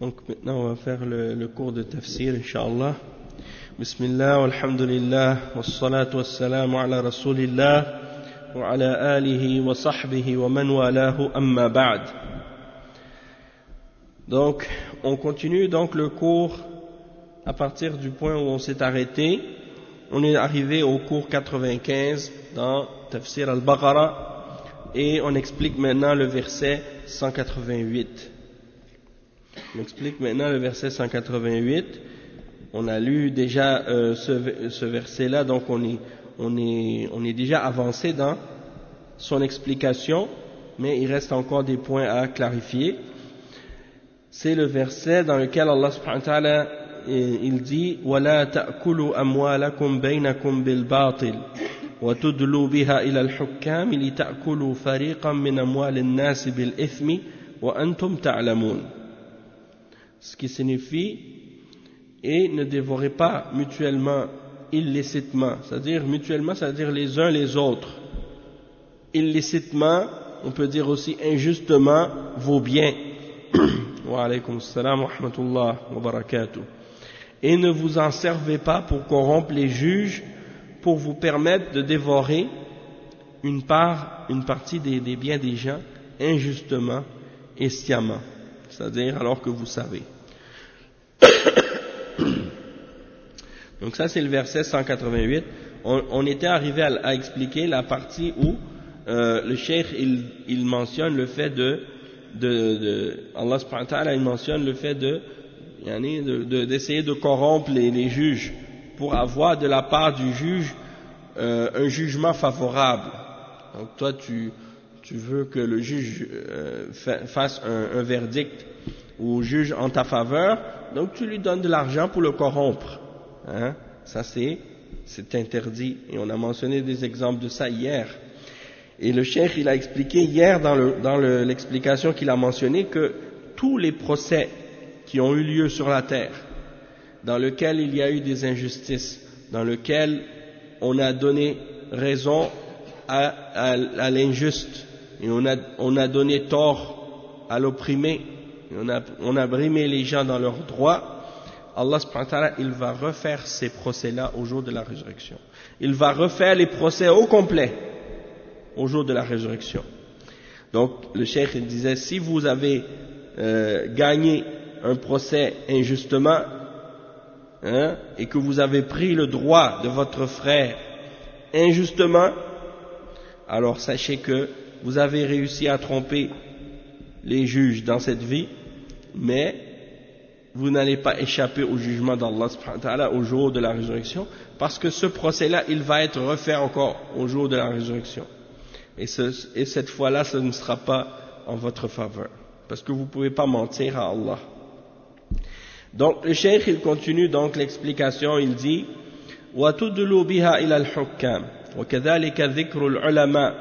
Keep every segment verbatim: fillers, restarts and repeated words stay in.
Donc maintenant on va faire le, le cours de tafsir, Inch'Allah. Bismillah, walhamdulillah, wassalatu wassalamu ala rasulillah, wa ala alihi wa sahbihi wa man walahu amma ba'd. Donc on continue donc le cours à partir du point où on s'est arrêté. On est arrivé au cours quatre-vingt-quinze dans Tafsir al-Baqarah et on explique maintenant le verset cent quatre-vingt-huit. On explique maintenant le verset cent quatre-vingt-huit. On a lu déjà euh, ce, ce verset-là, donc on est, on, est, on est déjà avancé dans son explication, mais il reste encore des points à clarifier. C'est le verset dans lequel Allah subhanahu wa ta'ala il dit وَلَا تَأْكُلُوا أَمْوَالَكُمْ بَيْنَكُمْ بِالْبَاطِلِ وَتُدْلُوا بِهَا إِلَى الْحُكَّامِ لِتَأْكُلُوا فَرِيقًا مِنْ أَمْوَالِ النَّاسِ بِالْإِثْمِ وَأَنْتُمْ تَعْلَمُونَ. Ce qui signifie et ne dévorez pas mutuellement illicitement, c'est-à-dire mutuellement, c'est-à-dire les uns les autres. Illicitement, on peut dire aussi injustement vos biens. Wa alaykum assalam wa rahmatullah wa barakatuh. Et ne vous en servez pas pour corrompre les juges, pour vous permettre de dévorer une part, une partie des, des biens des gens injustement et sciemment, c'est-à-dire alors que vous savez. Donc ça c'est le verset cent quatre-vingt-huit. On, on était arrivé à, à expliquer la partie où euh, le cheikh il, il mentionne le fait de, de, de Allah subhanahu wa ta'ala il mentionne le fait de de, de, d'essayer de corrompre les, les juges pour avoir de la part du juge euh, un jugement favorable. Donc toi tu, tu veux que le juge euh, fasse un, un verdict ou juge en ta faveur, donc tu lui donnes de l'argent pour le corrompre. Hein? Ça c'est, c'est interdit et on a mentionné des exemples de ça hier. Et le cheikh il a expliqué hier dans, le, dans le, l'explication qu'il a mentionné que tous les procès qui ont eu lieu sur la terre, dans lesquels il y a eu des injustices, dans lesquels on a donné raison à, à, à l'injuste et on a, on a donné tort à l'opprimé, et on a, on a brimé les gens dans leurs droits, Allah subhanahu wa ta'ala il va refaire ces procès-là au jour de la résurrection. Il va refaire les procès au complet au jour de la résurrection. Donc le cheikh il disait si vous avez euh, gagné un procès injustement hein, et que vous avez pris le droit de votre frère injustement, alors sachez que vous avez réussi à tromper les juges dans cette vie, mais vous n'allez pas échapper au jugement d'Allah subhanahu wa ta'ala au jour de la résurrection, parce que ce procès-là, il va être refait encore au jour de la résurrection. Et, ce, et cette fois-là, ce ne sera pas en votre faveur, parce que vous ne pouvez pas mentir à Allah. Donc le cheikh il continue donc l'explication, il dit وَتُدْلُوا بِهَا إِلَى الْحُكَّامِ وَكَذَلِكَ ذِكْرُ الْعُلَمَاءِ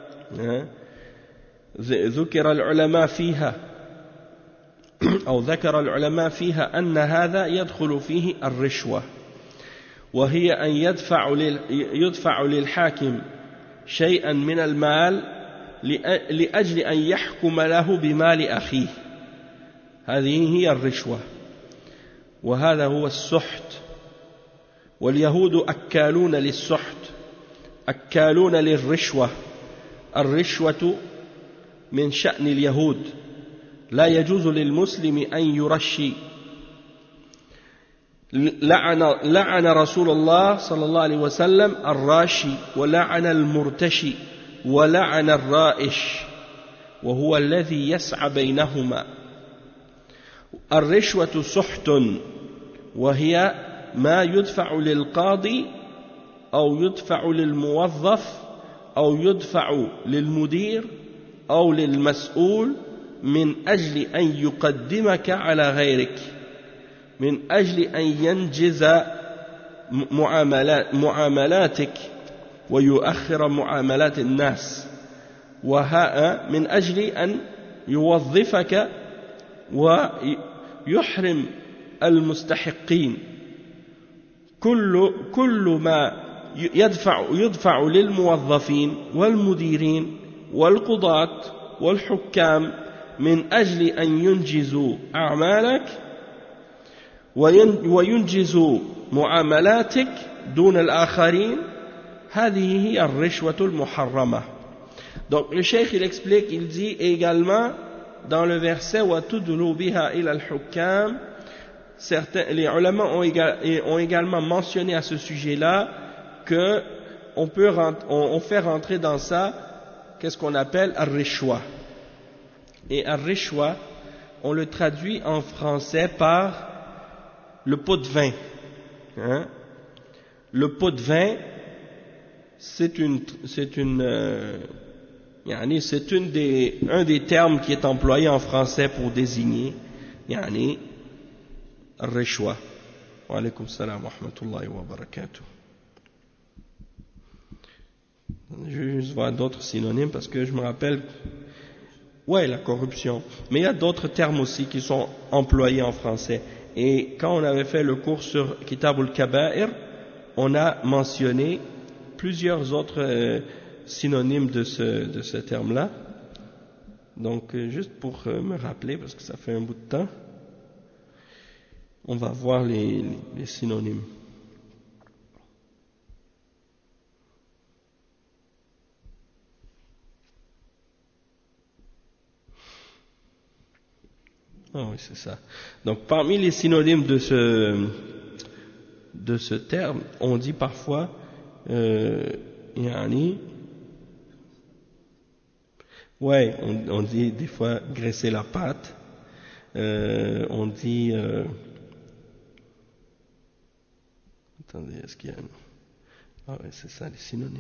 ذكر العلماء فيها أو ذكر العلماء فيها أن هذا يدخل فيه الرشوة وهي أن يدفع يدفع للحاكم شيئا من المال لأجل أن يحكم له بمال أخيه. هذه هي الرشوة وهذا هو السحت واليهود أكالون للسحت أكالون للرشوة. الرشوة من شأن اليهود لا يجوز للمسلم أن يرشي. لعن, لعن رسول الله صلى الله عليه وسلم الراشي ولعن المرتشي ولعن الرائش وهو الذي يسعى بينهما. الرشوة سحت وهي ما يدفع للقاضي أو يدفع للموظف أو يدفع للمدير أو للمسؤول من أجل أن يقدمك على غيرك، من أجل أن ينجز معاملات معاملاتك ويؤخر معاملات الناس، وها من أجل أن يوظفك ويحرم المستحقين. كل كل ما يدفع يدفع للموظفين والمديرين والقضاة والحكام من أجل أن ينجزوا أعمالك وينجزوا معاملاتك دون الآخرين هذه هي الرشوة المحرمة. Donc le cheikh il explique, il dit également dans le verset وَتُدْلُوا بِهَا إِلَى الْحُكَّامِ, certains, les ulama ont, égal, ont également mentionné à ce sujet-là que on peut rent, on, on fait rentrer dans ça qu'est-ce qu'on appelle ar-rishwa. Et ar-rishwa, on le traduit en français par le pot de vin. Hein? Le pot de vin, c'est une, c'est une, euh, yani, c'est une des, un des termes qui est employé en français pour désigner, yani, ar-rishwa. Wa alaykum salam wa rahmatullahi wa barakatuh. Je vais juste voir d'autres synonymes parce que je me rappelle, ouais, la corruption. Mais il y a d'autres termes aussi qui sont employés en français. Et quand on avait fait le cours sur Kitab al-Kaba'ir, on a mentionné plusieurs autres euh, synonymes de ce, de ce terme-là. Donc, euh, juste pour euh, me rappeler, parce que ça fait un bout de temps, on va voir les, les, les synonymes. Ah oui, c'est ça. Donc, parmi les synonymes de ce, de ce terme, on dit parfois, euh, yani, ouais, on, on dit des fois graisser la pâte, euh, on dit, euh, attendez, est-ce qu'il y a un, ah ouais, c'est ça les synonymes.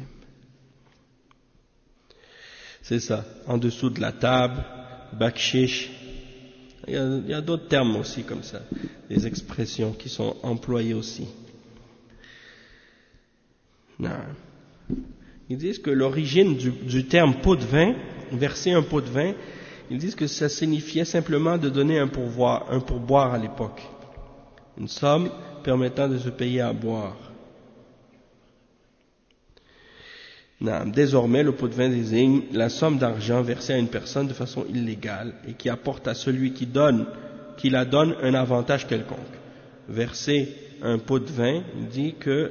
C'est ça, en dessous de la table, bakshish. Il y a, il y a d'autres termes aussi comme ça, des expressions qui sont employées aussi. Non. Ils disent que l'origine du, du terme pot de vin, verser un pot de vin, ils disent que ça signifiait simplement de donner un pourboire, un pourboire à l'époque, une somme permettant de se payer à boire. Non. Désormais, le pot de vin désigne la somme d'argent versée à une personne de façon illégale et qui apporte à celui qui donne, qui la donne, un avantage quelconque. Verser un pot de vin, il dit que,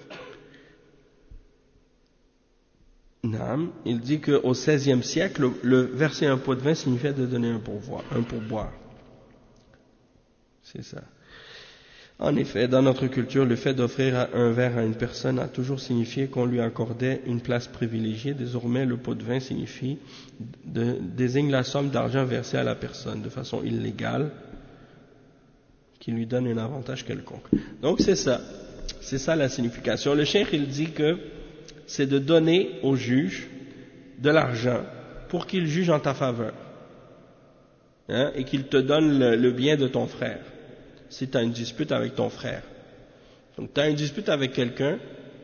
non, il dit qu'au seizième siècle, le, le verser un pot de vin signifiait de donner un pourboire, un pourboire. C'est ça. En effet, dans notre culture, le fait d'offrir un verre à une personne a toujours signifié qu'on lui accordait une place privilégiée. Désormais, le pot de vin signifie, de, désigne la somme d'argent versée à la personne de façon illégale, qui lui donne un avantage quelconque. Donc c'est ça, c'est ça la signification. Le cheikh il dit que c'est de donner au juge de l'argent pour qu'il juge en ta faveur, hein, et qu'il te donne le, le bien de ton frère. Si tu as une dispute avec ton frère. Donc tu as une dispute avec quelqu'un,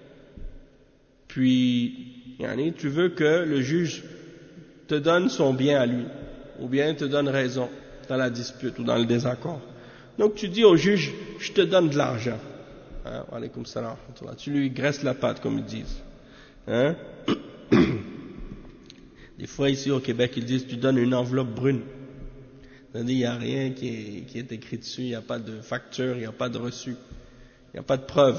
puis yani, tu veux que le juge te donne son bien à lui, ou bien te donne raison dans la dispute ou dans le désaccord. Donc tu dis au juge, je te donne de l'argent. Hein, wa alaykum salam, tu lui graisses la patte, comme ils disent. Hein? Des fois ici au Québec, ils disent, tu donnes une enveloppe brune. C'est-à-dire, il n'y a rien qui est, qui est écrit dessus, il n'y a pas de facture, il n'y a pas de reçu, il n'y a pas de preuve.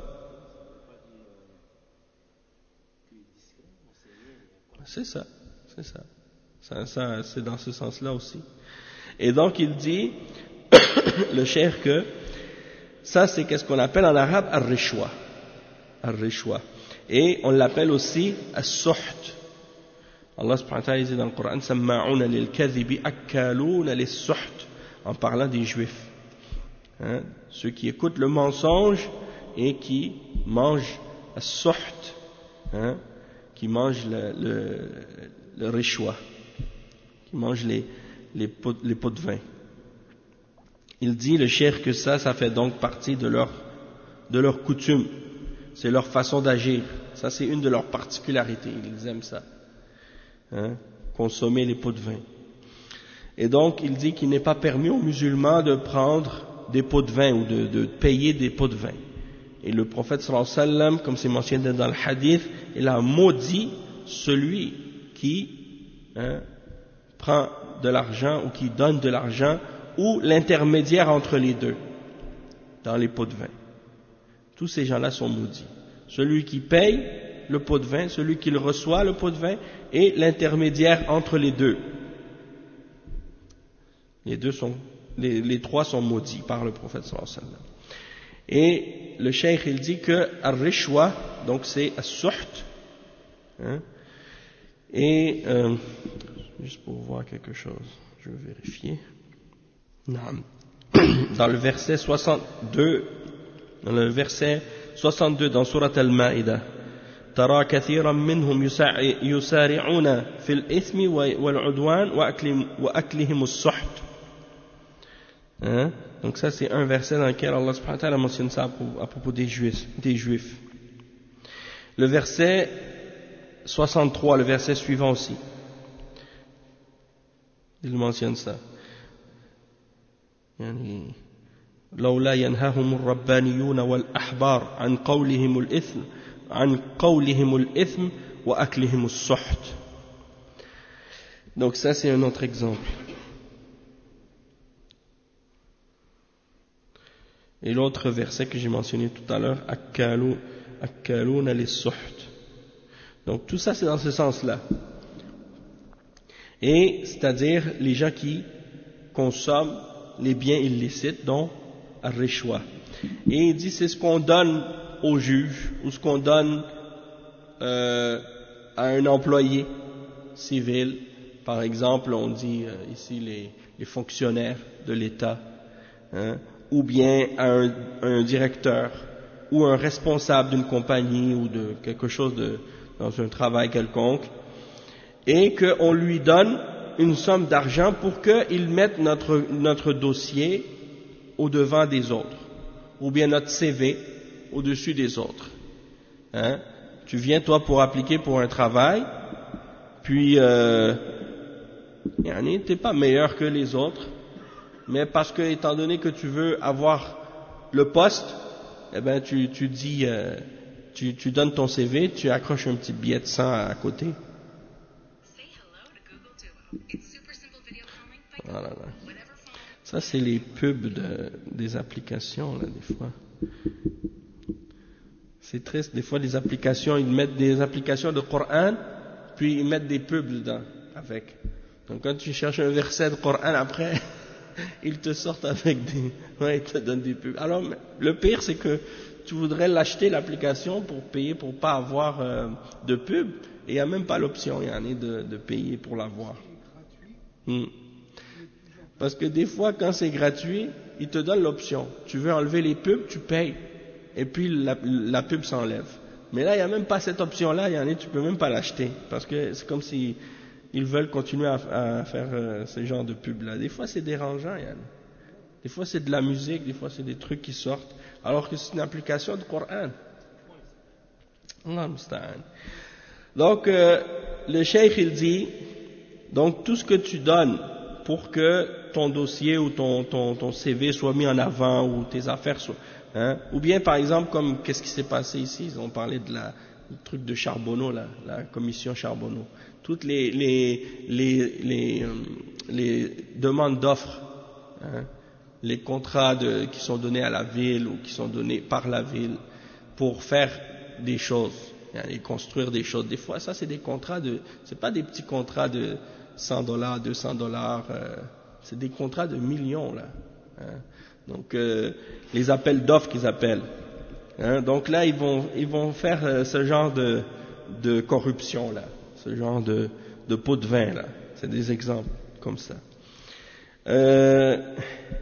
C'est ça, c'est ça. ça, ça c'est dans ce sens-là aussi. Et donc, il dit, le cheikh, que ça, c'est qu'est-ce qu'on appelle en arabe ar-rishwa. Ar-rishwa. Et on l'appelle aussi as-suht. Allah subhanahu wa ta'ala dit dans le Coran, Samma'una lil kadhibi akkaluna lis suht, en parlant des juifs. Hein, ceux qui écoutent le mensonge et qui mangent as-suht, hein, qui mangent le, le, le rishwa, qui mangent les, les, pots, les pots de vin. Il dit, le cheikh, que ça, ça fait donc partie de leur, de leur coutume. C'est leur façon d'agir. Ça, c'est une de leurs particularités. Ils aiment ça. Hein, consommer les pots de vin. Et donc, il dit qu'il n'est pas permis aux musulmans de prendre des pots de vin ou de, de payer des pots de vin. Et le prophète sallallahu alayhi wa sallam, comme c'est mentionné dans le hadith, il a maudit celui qui hein, prend de l'argent ou qui donne de l'argent, ou l'intermédiaire entre les deux, dans les pots de vin. Tous ces gens-là sont maudits. Celui qui paye le pot de vin, celui qui le reçoit, le pot de vin, et l'intermédiaire entre les deux. Les deux sont, les, les trois sont maudits par le prophète sallallahu alayhi wa sallam. Et le cheikh, il dit que ar-rishwa, donc c'est as-suht, hein, et euh, juste pour voir quelque chose, je vais vérifier. Dans le verset soixante-deux, dans le verset soixante-deux dans Surat Al-Ma'idah, ترى كثيرا منهم يسارعون في الإثم والعدوان وأكلهم السحت. Hein? Donc ça c'est un verset dans lequel Allah subhanahu wa ta'ala mentionne ça à propos des juifs, des juifs. Le verset soixante-trois, le verset suivant aussi, il mentionne ça. يعني لولا ينهاهم الربانيون والأحبار عن قولهم الإثم عن قولهم الإثم وأكلهم السحت. Donc ça c'est un autre exemple. Et l'autre verset que j'ai mentionné tout à l'heure, أكالون أكالون للسحت. Donc tout ça c'est dans ce sens-là. Et c'est-à-dire les gens qui consomment les biens illicites, dont ar-rishwa. Et il dit c'est ce qu'on donne au juge ou ce qu'on donne euh, à un employé civil. Par exemple, on dit euh, ici les, les fonctionnaires de l'État, hein, ou bien à un, un directeur ou un responsable d'une compagnie ou de quelque chose de, dans un travail quelconque, et qu'on lui donne une somme d'argent pour qu'il mette notre, notre dossier au devant des autres, ou bien notre C V au-dessus des autres. Hein? Tu viens toi pour appliquer pour un travail, puis euh, tu n'es pas meilleur que les autres, mais parce que étant donné que tu veux avoir le poste, eh ben tu, tu dis, euh, tu, tu donnes ton C V, tu accroches un petit billet de cent à côté. Voilà, là. Ça c'est les pubs de, des applications là, des fois. C'est triste, des fois les applications, ils mettent des applications de Coran, puis ils mettent des pubs dedans avec. Donc quand tu cherches un verset de Coran après, ils te sortent avec des, ouais, ils te donnent des pubs. Alors le pire c'est que tu voudrais l'acheter l'application pour payer pour pas avoir euh, de pub, et il n'y a même pas l'option, il y en a de, de payer pour l'avoir. Hmm. Parce que des fois quand c'est gratuit, ils te donnent l'option. Tu veux enlever les pubs, tu payes. Et puis la, la pub s'enlève. Mais là, il n'y a même pas cette option-là, il y en a, tu peux même pas l'acheter. Parce que c'est comme si ils veulent continuer à, à faire euh, ce genre de pub-là. Des fois, c'est dérangeant, Yann. Des fois, c'est de la musique, des fois, c'est des trucs qui sortent. Alors que c'est une application de Coran. Allah musta'an. Donc, euh, le cheikh, il dit, donc tout ce que tu donnes pour que ton dossier ou ton, ton, ton C V soit mis en avant, ou tes affaires soient... Hein? Ou bien par exemple comme qu'est-ce qui s'est passé ici, ils ont parlé de la du truc de Charbonneau là, la commission Charbonneau, toutes les les les les, euh, les demandes d'offres, hein? Les contrats de, qui sont donnés à la ville ou qui sont donnés par la ville pour faire des choses, hein, et construire des choses. Des fois ça c'est des contrats de, c'est pas des petits contrats de cent dollars, deux cents dollars, euh, c'est des contrats de millions là. Hein? Donc euh, les appels d'offres qu'ils appellent. Hein, donc là ils vont ils vont faire euh, ce genre de de corruption là, ce genre de de pot de vin là. C'est des exemples comme ça. Euh,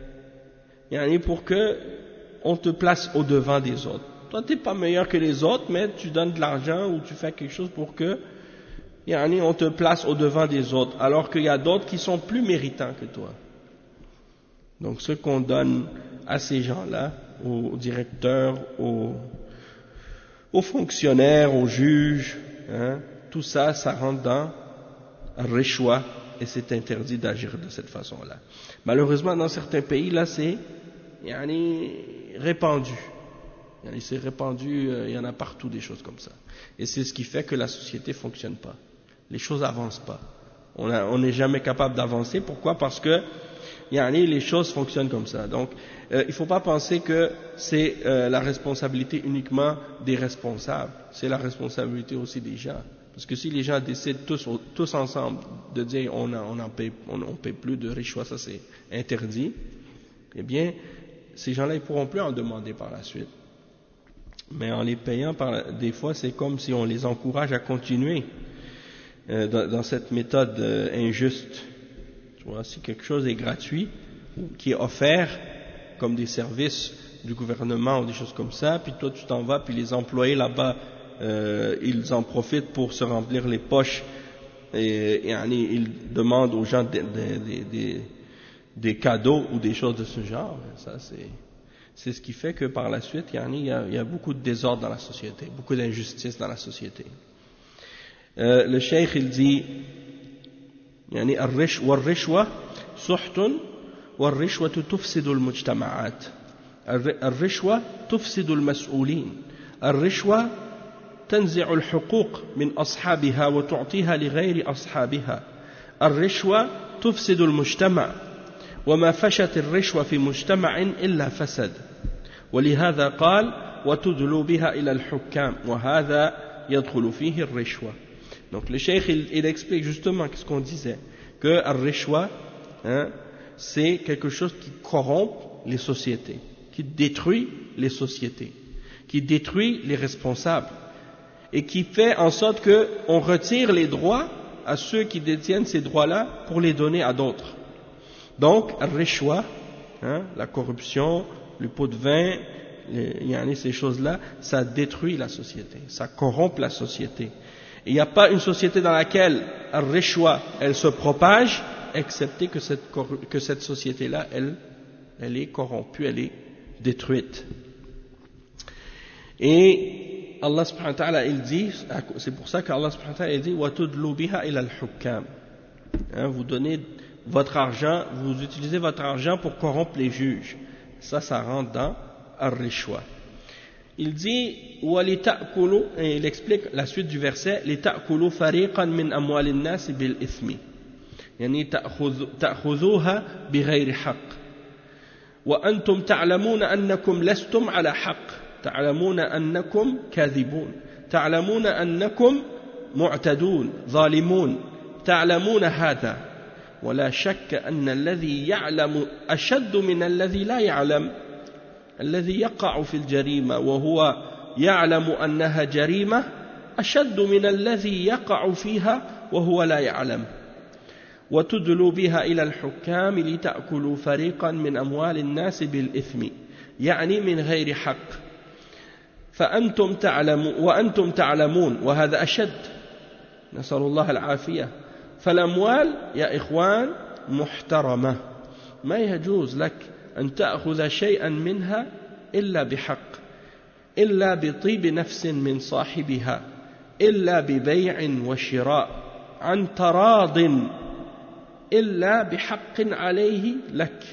et pour que on te place au devant des autres. Toi t'es pas meilleur que les autres, mais tu donnes de l'argent ou tu fais quelque chose pour que on te place au devant des autres, alors qu'il y a d'autres qui sont plus méritants que toi. Donc ce qu'on donne à ces gens-là, aux directeurs, aux, aux fonctionnaires, aux juges, hein, tout ça, ça rentre dans rishwa, et c'est interdit d'agir de cette façon-là. Malheureusement, dans certains pays, là, c'est yani, répandu. Yani, c'est répandu, euh, il y en a partout des choses comme ça. Et c'est ce qui fait que la société ne fonctionne pas. Les choses n'avancent pas. On n'est jamais capable d'avancer. Pourquoi? Parce que yani, les choses fonctionnent comme ça. Donc, euh, il ne faut pas penser que c'est euh, la responsabilité uniquement des responsables. C'est la responsabilité aussi des gens. Parce que si les gens décident tous, tous ensemble de dire on n'en on paie, on, on paie plus de richwa, ça c'est interdit, eh bien, ces gens-là, ils ne pourront plus en demander par la suite. Mais en les payant, par, des fois, c'est comme si on les encourage à continuer euh, dans, dans cette méthode euh, injuste. Tu vois, si quelque chose est gratuit, ou qui est offert comme des services du gouvernement ou des choses comme ça, puis toi tu t'en vas, puis les employés là-bas, euh, ils en profitent pour se remplir les poches, et, et, et ils demandent aux gens des, des, des, des cadeaux ou des choses de ce genre. Ça, c'est, c'est ce qui fait que par la suite, il y a, il y a beaucoup de désordre dans la société, beaucoup d'injustice dans la société. Euh, le cheikh, il dit, يعني الرش والرشوة سحت والرشوة تفسد المجتمعات الرشوة تفسد المسؤولين الرشوة تنزع الحقوق من أصحابها وتعطيها لغير أصحابها الرشوة تفسد المجتمع وما فشت الرشوة في مجتمع إلا فسد ولهذا قال وتدلوا بها إلى الحكام وهذا يدخل فيه الرشوة. Donc le cheikh il, il explique justement ce qu'on disait, que ar-rishwa, hein, c'est quelque chose qui corrompt les sociétés, qui détruit les sociétés, qui détruit les responsables et qui fait en sorte qu'on retire les droits à ceux qui détiennent ces droits-là pour les donner à d'autres. Donc ar-rishwa, hein, la corruption, le pot de vin, les, yani ces choses-là, ça détruit la société, ça corrompt la société. Il n'y a pas une société dans laquelle ar-rishwa, elle se propage, excepté que cette, que cette société-là, elle, elle est corrompue, elle est détruite. Et Allah subhanahu wa ta'ala, il dit, c'est pour ça qu'Allah subhanahu wa ta'ala, il dit, وَتُدْلُوا بِهَا إِلَى الْحُكَّامِ. Hein, vous donnez votre argent, vous utilisez votre argent pour corrompre les juges. Ça, ça rentre dans ar-rishwa. Il dit, et il explique la suite du verset, لِتَأْكُلُوا فَرِيقًا مِنْ أَمْوَالِ النَّاسِ بِالْإِثْمِ يعني تأخذوها بغير حق وأنتم تعلمون أنكم لستم على حق تعلمون أنكم كاذبون تعلمون أنكم معتدون ظالمون تعلمون هذا ولا شك أن الذي يعلم أشد من الذي لا يعلم الذي يقع في الجريمة وهو يعلم أنها جريمة أشد من الذي يقع فيها وهو لا يعلم وتدلوا بها إلى الحكام لتأكلوا فريقا من أموال الناس بالإثم يعني من غير حق فأنتم تعلمون وأنتم تعلمون وهذا أشد نسأل الله العافية فالأموال يا إخوان محترمة ما يجوز لك أن تأخذ شيئا منها إلا بحق إلا بطيب نفس من صاحبها إلا ببيع وشراء عن تراض إلا بحق عليه لك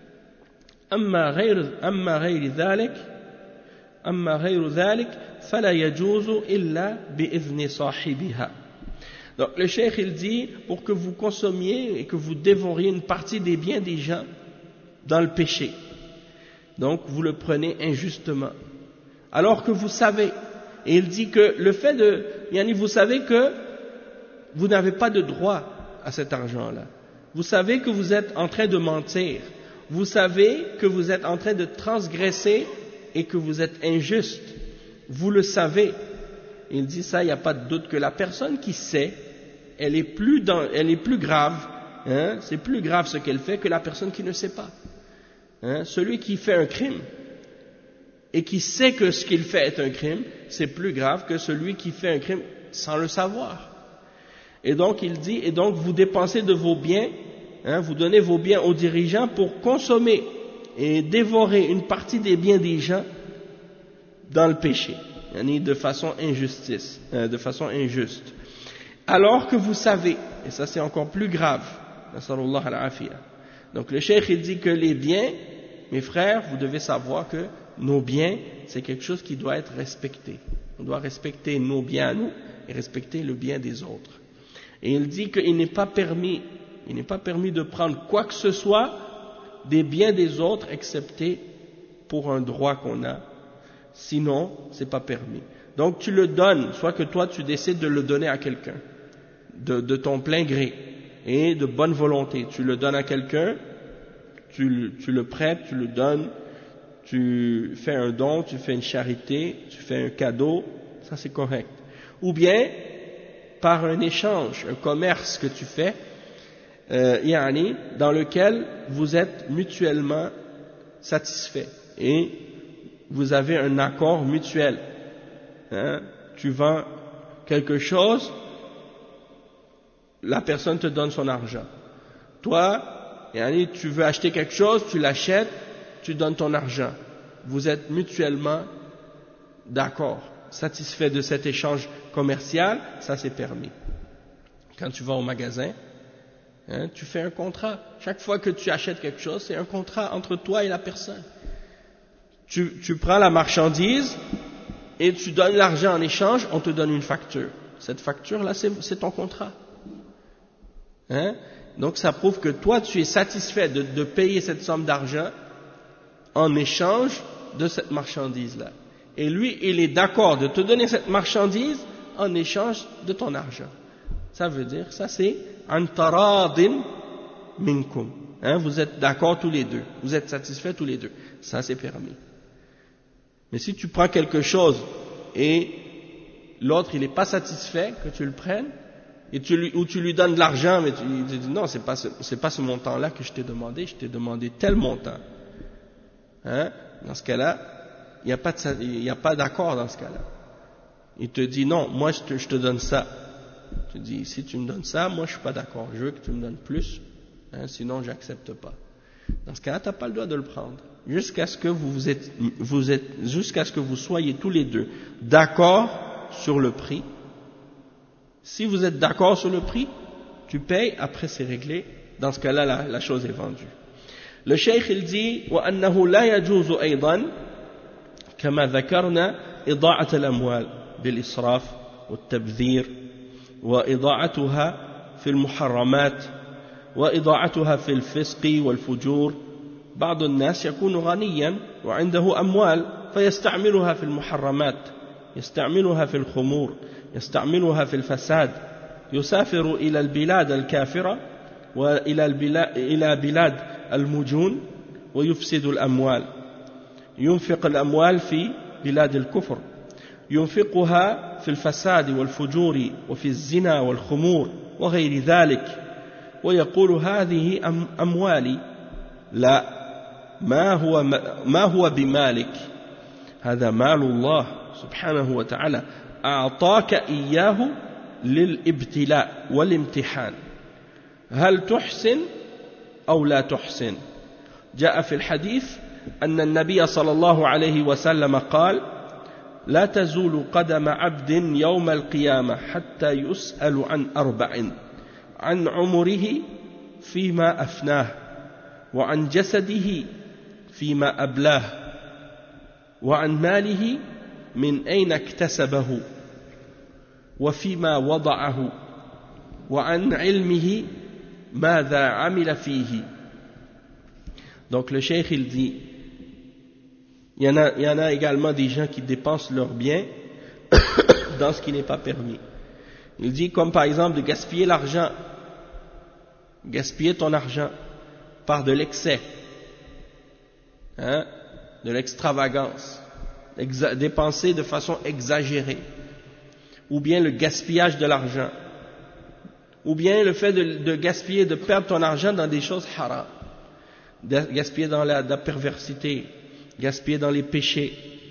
أما غير أما غير ذلك أما غير ذلك فلا يجوز إلا بإذن صاحبها. Donc le cheikh il dit, pour que vous consommiez et que vous dévoriez une partie des biens des gens dans le péché, donc vous le prenez injustement alors que vous savez, et il dit que le fait de, yani vous savez que vous n'avez pas de droit à cet argent-là, vous savez que vous êtes en train de mentir, vous savez que vous êtes en train de transgresser et que vous êtes injuste, vous le savez. Il dit ça, il n'y a pas de doute que la personne qui sait, elle est plus, dans, elle est plus grave, hein, c'est plus grave ce qu'elle fait que la personne qui ne sait pas. Hein, celui qui fait un crime et qui sait que ce qu'il fait est un crime, c'est plus grave que celui qui fait un crime sans le savoir. Et donc il dit, et donc vous dépensez de vos biens, hein, vous donnez vos biens aux dirigeants pour consommer et dévorer une partie des biens des gens dans le péché, de façon injustice, de façon injuste. Alors que vous savez, et ça c'est encore plus grave, nasallallahu al-afiyah. Donc le cheikh il dit que les biens, mes frères, vous devez savoir que nos biens, c'est quelque chose qui doit être respecté. On doit respecter nos biens à nous et respecter le bien des autres. Et il dit qu'il n'est pas permis, il n'est pas permis de prendre quoi que ce soit des biens des autres, excepté pour un droit qu'on a. Sinon, c'est pas permis. Donc tu le donnes, soit que toi tu décides de le donner à quelqu'un, de, de ton plein gré et de bonne volonté. Tu le donnes à quelqu'un, tu, tu le prêtes, tu le donnes, tu fais un don, tu fais une charité, tu fais un cadeau, ça c'est correct. Ou bien, par un échange, un commerce que tu fais, euh, yani, dans lequel vous êtes mutuellement satisfaits et vous avez un accord mutuel. Hein? Tu vends quelque chose, la personne te donne son argent. Toi, yani, tu veux acheter quelque chose, tu l'achètes, tu donnes ton argent. Vous êtes mutuellement d'accord, satisfait de cet échange commercial, ça c'est permis. Quand tu vas au magasin, hein, tu fais un contrat. Chaque fois que tu achètes quelque chose, c'est un contrat entre toi et la personne. Tu, tu prends la marchandise et tu donnes l'argent en échange, on te donne une facture. Cette facture-là, c'est, c'est ton contrat. Hein? Donc ça prouve que toi, tu es satisfait de, de payer cette somme d'argent en échange de cette marchandise-là. Et lui, il est d'accord de te donner cette marchandise en échange de ton argent. Ça veut dire, ça c'est an taradin minkum. Hein, vous êtes d'accord tous les deux, vous êtes satisfaits tous les deux. Ça c'est permis. Mais si tu prends quelque chose et l'autre il n'est pas satisfait que tu le prennes, et tu lui, ou tu lui donnes de l'argent, mais tu lui dis non, c'est pas ce, c'est pas ce montant-là que je t'ai demandé, je t'ai demandé tel montant. Hein? Dans ce cas-là, il n'y a pas de, il n'y a pas d'accord dans ce cas-là. Il te dit non, moi je te, je te donne ça. Tu dis si tu me donnes ça, moi je suis pas d'accord. Je veux que tu me donnes plus, hein, sinon j'accepte pas. Dans ce cas-là, tu n'as pas le droit de le prendre. Jusqu'à ce que vous, vous êtes, vous êtes, jusqu'à ce que vous soyez tous les deux d'accord sur le prix. Si vous êtes d'accord sur le prix, tu payes, après c'est réglé. Dans ce cas-là, la, la chose est vendue. Le cheikh il dit وأنه لا يجوز أيضا كما ذكرنا إضاعة الأموال بالإسراف والتبذير وإضاعتها في المحرمات وإضاعتها في الفسق والفجور. بعض الناس يكون غنيا وعنده أموال فيستعملها في المحرمات، يستعملها في الخمور، يستعملها في الفساد، يسافر إلى البلاد الكافرة وإلى البلاد إلى بلاد المجون ويفسد الأموال، ينفق الأموال في بلاد الكفر، ينفقها في الفساد والفجور وفي الزنا والخمور وغير ذلك، ويقول هذه أموالي. لا، ما هو ما هو بمالك، هذا مال الله سبحانه وتعالى أعطاك إياه للابتلاء والامتحان، هل تحسن أو لا تحسن؟ جاء في الحديث أن النبي صلى الله عليه وسلم قال: لا تزول قدم عبد يوم القيامة حتى يسأل عن أربع: عن عمره فيما أفناه، وعن جسده فيما أبلاه، وعن ماله من أين اكتسبه، وفيما وضعه، وعن علمه ماذا عمل فيه. Donc le cheikh il dit, il y en a, il y en a également des gens qui dépensent leurs biens dans ce qui n'est pas permis. Il dit comme par exemple de gaspiller l'argent, gaspiller ton argent par de l'excès, hein, de l'extravagance, exa- dépenser de façon exagérée, ou bien le gaspillage de l'argent, ou bien le fait de, de gaspiller, de perdre ton argent dans des choses haram, de gaspiller dans la, la perversité, gaspiller dans les péchés.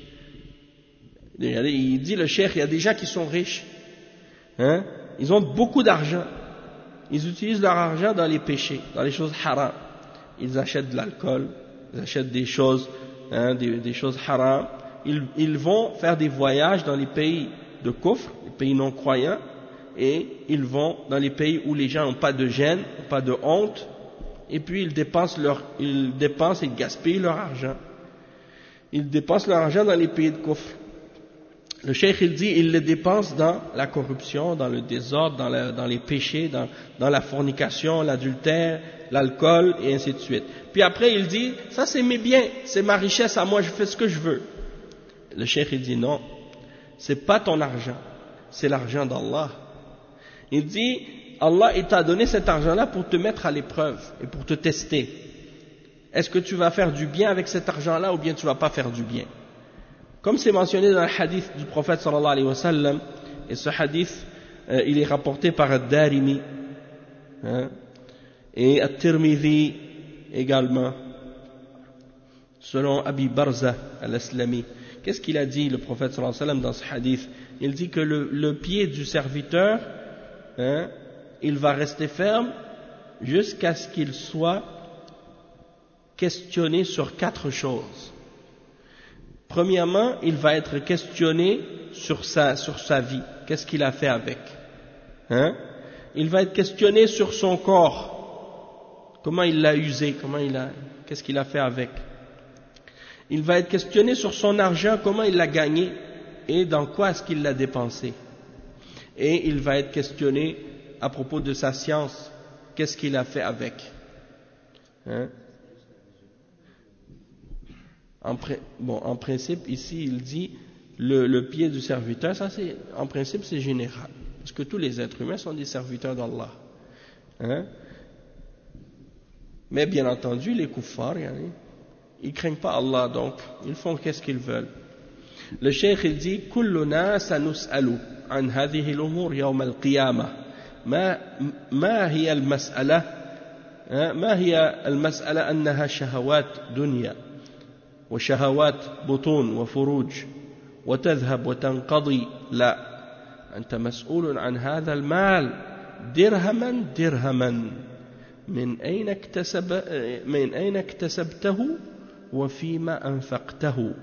Il dit le cheikh, il y a des gens qui sont riches, hein, ils ont beaucoup d'argent, ils utilisent leur argent dans les péchés, dans les choses haram. Ils achètent de l'alcool, ils achètent des choses, hein, des, des choses haram. Ils, ils vont faire des voyages dans les pays de kufr, les pays non croyants, et ils vont dans les pays où les gens n'ont pas de gêne, pas de honte, et puis ils dépensent leur, ils dépensent et gaspillent leur argent. Ils dépensent leur argent dans les pays de kufr. Le cheikh il dit, il les dépense dans la corruption, dans le désordre, dans, la, dans les péchés, dans, dans la fornication, l'adultère, l'alcool et ainsi de suite. Puis après il dit, ça c'est mes biens, c'est ma richesse à moi, je fais ce que je veux. Le cheikh il dit non, c'est pas ton argent, c'est l'argent d'Allah. Il dit, Allah il t'a donné cet argent-là pour te mettre à l'épreuve et pour te tester. Est-ce que tu vas faire du bien avec cet argent-là ou bien tu vas pas faire du bien? Comme c'est mentionné dans le hadith du prophète sallallahu alayhi wa sallam, et ce hadith, euh, il est rapporté par Ad-Darimi, hein, et At-Tirmidhi également, selon Abi Barza al-Aslami. Qu'est-ce qu'il a dit le prophète sallallahu alayhi wa sallam dans ce hadith? Il dit que le, le pied du serviteur, hein, il va rester ferme jusqu'à ce qu'il soit questionné sur quatre choses. Premièrement, il va être questionné sur sa, sur sa vie. Qu'est-ce qu'il a fait avec, hein? Il va être questionné sur son corps. Comment il l'a usé, comment il a, qu'est-ce qu'il a fait avec. Il va être questionné sur son argent, comment il l'a gagné et dans quoi est-ce qu'il l'a dépensé. Et il va être questionné à propos de sa science, qu'est-ce qu'il a fait avec, hein? En, bon, en principe, ici, il dit le, le pied du serviteur, ça c'est, en principe, c'est général. Parce que tous les êtres humains sont des serviteurs d'Allah. Hein? Mais bien entendu, les kuffars, ils ne craignent pas Allah, donc ils font qu'est-ce qu'ils veulent. Le cheikh, il dit كلنا سنسأل عن هذه الأمور يوم القيامة ما ما هي المسألة ما هي المسألة أنها شهوات دنيا وشهوات بطون وفروج وتذهب وتنقضي. لا، أنت مسؤول عن هذا المال درهما درهما من أين اكتسب من أين اكتسبته وفيما أنفقته.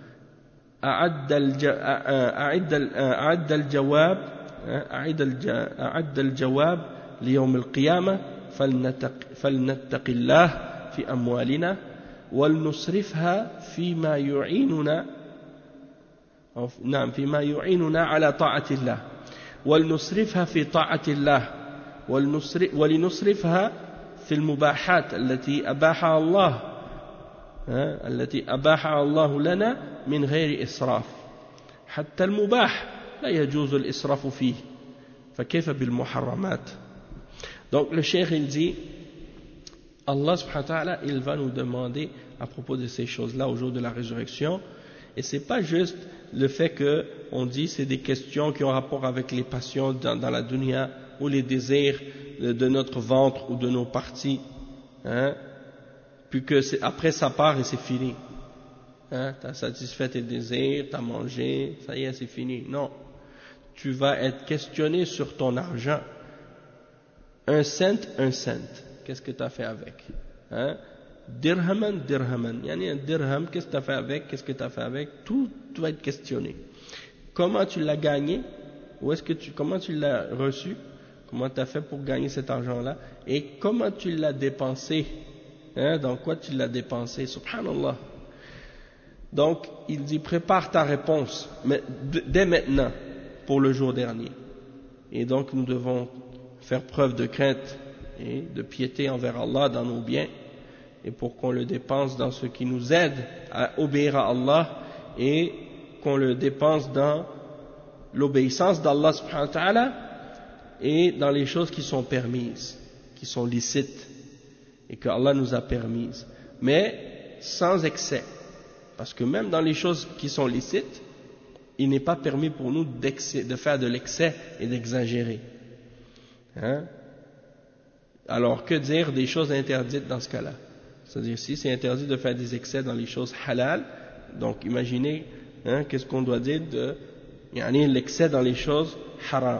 أعد الج... أعد أعد الجواب أعد أعد الجواب ليوم القيامة. فلنتق فلنتق الله في أموالنا ولنصرفها فيما يعيننا نعم فيما يعيننا على طاعة الله ولنصرفها في طاعة الله ولنصرفها في المباحات التي أباحها الله التي أباحها الله لنا من غير إسراف. حتى المباح لا يجوز الإسراف فيه فكيف بالمحرمات. Donc le cheikh il dit, Allah subhanahu wa ta'ala, il va nous demander à propos de ces choses-là au jour de la résurrection. Et c'est pas juste le fait que on dit c'est des questions qui ont rapport avec les passions dans, dans la dunya ou les désirs de, de notre ventre ou de nos parties, hein, puis que c'est, après ça part et c'est fini. Hein, tu as satisfait tes désirs, tu as mangé, ça y est, c'est fini. Non, tu vas être questionné sur ton argent. Un cent, un cent. Qu'est-ce que tu as fait avec, hein? Dirhaman, dirhaman. Yani un dirham, qu'est-ce que tu as fait avec? Qu'est-ce que tu as fait avec? Tout, tout va être questionné. Comment tu l'as gagné? Où est-ce que tu, comment tu l'as reçu? Comment tu as fait pour gagner cet argent-là? Et comment tu l'as dépensé? Hein? Dans quoi tu l'as dépensé? Subhanallah. Donc, il dit, prépare ta réponse mais, dès maintenant pour le jour dernier. Et donc, nous devons faire preuve de crainte et de piété envers Allah dans nos biens, et pour qu'on le dépense dans ce qui nous aide à obéir à Allah, et qu'on le dépense dans l'obéissance d'Allah subhanahu wa ta'ala, et dans les choses qui sont permises, qui sont licites, et que Allah nous a permises, mais sans excès, parce que même dans les choses qui sont licites, il n'est pas permis pour nous de faire de l'excès et d'exagérer. Hein? Alors que dire des choses interdites dans ce cas-là? C'est-à-dire, si c'est interdit de faire des excès dans les choses halal, donc imaginez, hein, qu'est-ce qu'on doit dire de yani, l'excès dans les choses haram.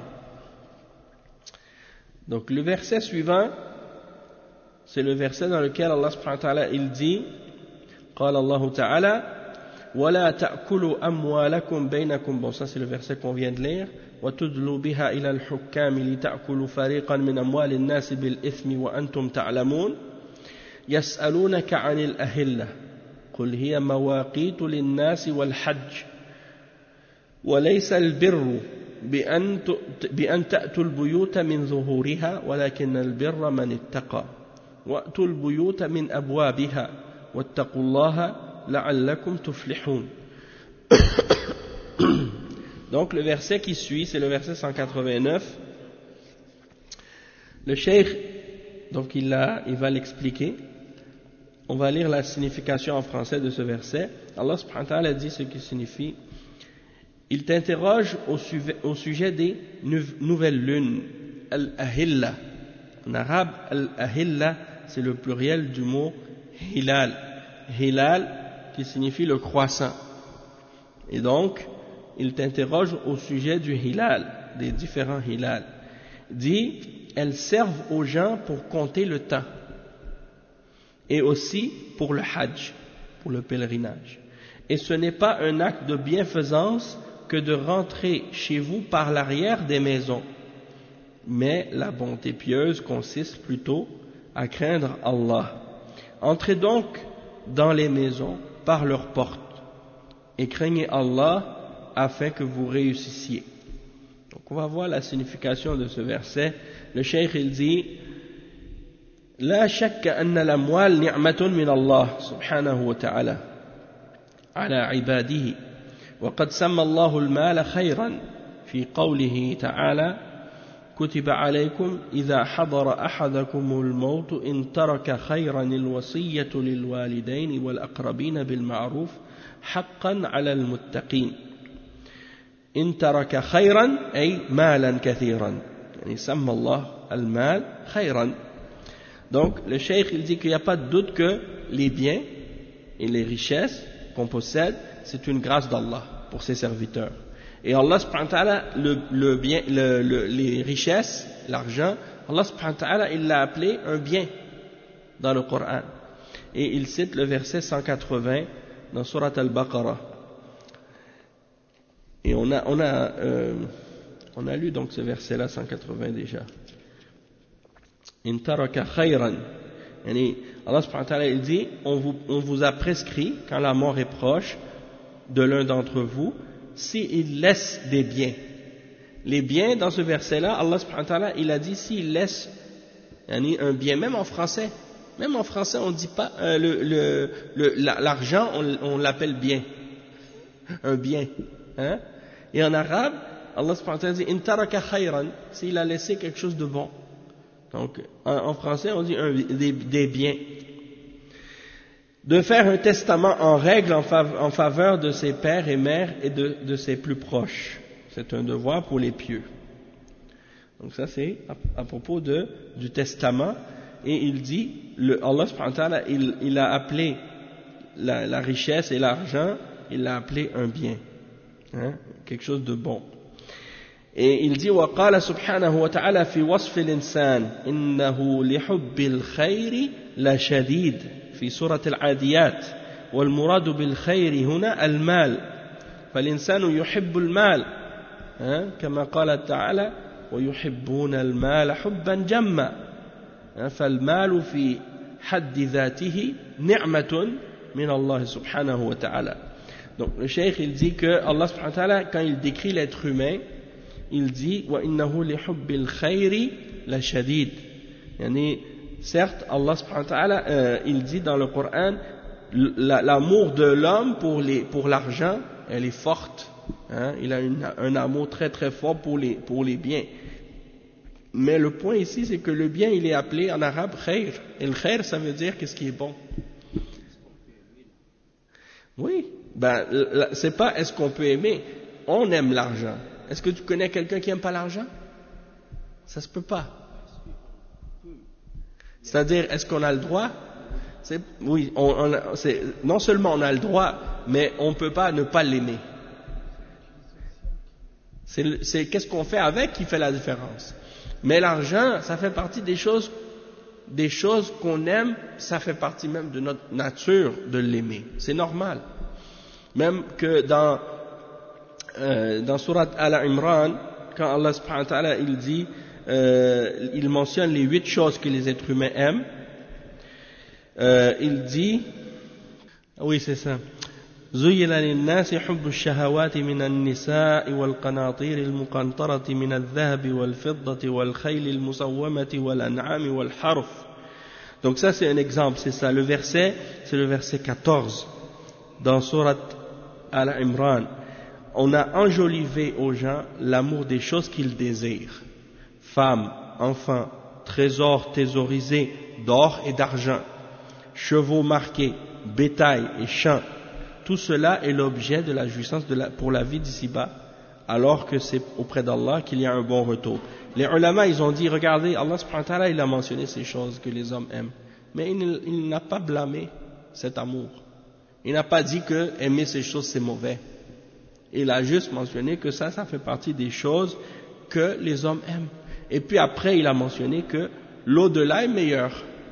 Donc le verset suivant, c'est le verset dans lequel Allah subhanahu wa ta'ala il dit, قال الله تعالى ولا تأكلوا أموالكم بينكم. Bon, ça c'est le verset qu'on vient de lire. وتدلوا بها إلى الحكام لتأكلوا فريقا من أموال الناس بالإثم وأنتم تعلمون يسألونك عن الأهلة قل هي مواقيت للناس والحج وليس البر بأن بأن تأتوا البيوت من ظهورها ولكن البر من اتقى وأتوا البيوت من أبوابها واتقوا الله لعلكم تفلحون. Donc le verset qui suit, c'est le verset cent quatre-vingt-neuf. Le cheikh, donc il, a, il va l'expliquer. On va lire la signification en français de ce verset. Allah subhanahu wa ta'ala dit ce qui signifie: il t'interroge au, au sujet des nouvelles lunes, al-ahilla. En arabe, al-ahilla, c'est le pluriel du mot hilal. Hilal, qui signifie le croissant. Et donc, il t'interroge au sujet du hilal, des différents hilal. Dit, elles servent aux gens pour compter le temps. Et aussi pour le hajj, pour le pèlerinage. Et ce n'est pas un acte de bienfaisance que de rentrer chez vous par l'arrière des maisons. Mais la bonté pieuse consiste plutôt à craindre Allah. Entrez donc dans les maisons par leurs portes et craignez Allah afin que vous réussissiez. Donc on va voir la signification de ce verset. Le cheikh il dit: لا شك أن الأموال نعمة من الله سبحانه وتعالى على عباده وقد سمى الله المال خيرا في قوله تعالى كتب عليكم إذا حضر أحدكم الموت إن ترك خيرا الوصية للوالدين والأقربين بالمعروف حقا على المتقين. إن ترك خيرا أي مالا كثيرا يعني سمى الله المال خيرا. Donc le cheikh il dit qu'il n'y a pas de doute que les biens et les richesses qu'on possède, c'est une grâce d'Allah pour ses serviteurs. Et Allah subhanahu wa ta'ala, le, le bien, le, le, les richesses, l'argent, Allah subhanahu wa ta'ala, il l'a appelé un bien dans le Coran. Et il cite le verset cent quatre-vingts dans Surat Al-Baqarah. Et on a, on a, euh, on a lu donc ce verset-là, cent quatre-vingts déjà. In taraka khayran. Allah subhanahu wa ta'ala, il dit, on vous, on vous a prescrit, quand la mort est proche de l'un d'entre vous, s'il laisse des biens. Les biens, dans ce verset-là, Allah subhanahu wa ta'ala, il a dit s'il laisse un bien, même en français. Même en français, on ne dit pas, euh, le, le, le, l'argent, on, on l'appelle bien. Un bien. Hein? Et en arabe, Allah subhanahu wa ta'ala dit, in taraka khayran, s'il a laissé quelque chose de bon. Donc, en, en français, on dit un, des, des biens. De faire un testament en règle en faveur, en faveur de ses pères et mères et de, de ses plus proches. C'est un devoir pour les pieux. Donc ça c'est à, à propos de, du testament. Et il dit, le, Allah subhanahu wa ta'ala, il, il a appelé la, la richesse et l'argent, il l'a appelé un bien. Hein, quelque chose de bon. Et il dit, وَقَالَ سُبْحَانَهُ وَتَعَالَى فِي وَصْفِ الْإِنسَانِ إِنَّهُ لِحُبِّ الْخَيْرِ لَشَدِيدٌ في سورة العاديات والمراد بالخير هنا المال فالإنسان يحب المال كما قال تعالى ويحبون المال حبا جما فالمال في حد ذاته نعمة من الله سبحانه وتعالى. Donc le cheikh il dit que Allah subhanahu wa ta'ala quand il décrit l'être humain il dit وإنه لحب الخير لشديد يعني certes, Allah subhanahu wa ta'ala, euh, il dit dans le Coran, l'amour de l'homme pour, les, pour l'argent, elle est forte. Hein? Il a une, un amour très très fort pour les, pour les biens. Mais le point ici, c'est que le bien, il est appelé en arabe khair. Et le khair, ça veut dire qu'est-ce qui est bon. Oui, ben, c'est pas est-ce qu'on peut aimer. On aime l'argent. Est-ce que tu connais quelqu'un qui n'aime pas l'argent? Ça se peut pas. C'est-à-dire, est-ce qu'on a le droit? C'est, oui, on, on, c'est, non seulement on a le droit, mais on ne peut pas ne pas l'aimer. C'est, c'est qu'est-ce qu'on fait avec qui fait la différence. Mais l'argent, ça fait partie des choses, des choses qu'on aime, ça fait partie même de notre nature de l'aimer. C'est normal. Même que dans, euh, dans Surat Al-Imran, quand Allah subhanahu wa ta'ala, il dit, Euh, il mentionne les huit choses que les êtres humains aiment. Euh, il dit, oui c'est ça. زين للناس حب الشهوات من النساء والقناطير المقنطرة من الذهب والفضة والخيل المسومة والأنعام والحرث. Donc ça c'est un exemple, c'est ça. Le verset, c'est le verset quatorze dans sourate Al-Imran. On a enjolivé aux gens l'amour des choses qu'ils désirent. Femmes, enfants, trésors thésaurisés d'or et d'argent, chevaux marqués, bétail et champs. Tout cela est l'objet de la jouissance de la, pour la vie d'ici-bas, alors que c'est auprès d'Allah qu'il y a un bon retour. Les ulama, ils ont dit, regardez, Allah subhanahu wa ta'ala, il a mentionné ces choses que les hommes aiment, mais il, il n'a pas blâmé cet amour. Il n'a pas dit que aimer ces choses c'est mauvais. Il a juste mentionné que ça, ça fait partie des choses que les hommes aiment. Et puis après, il a mentionné que l'au-delà est meilleur.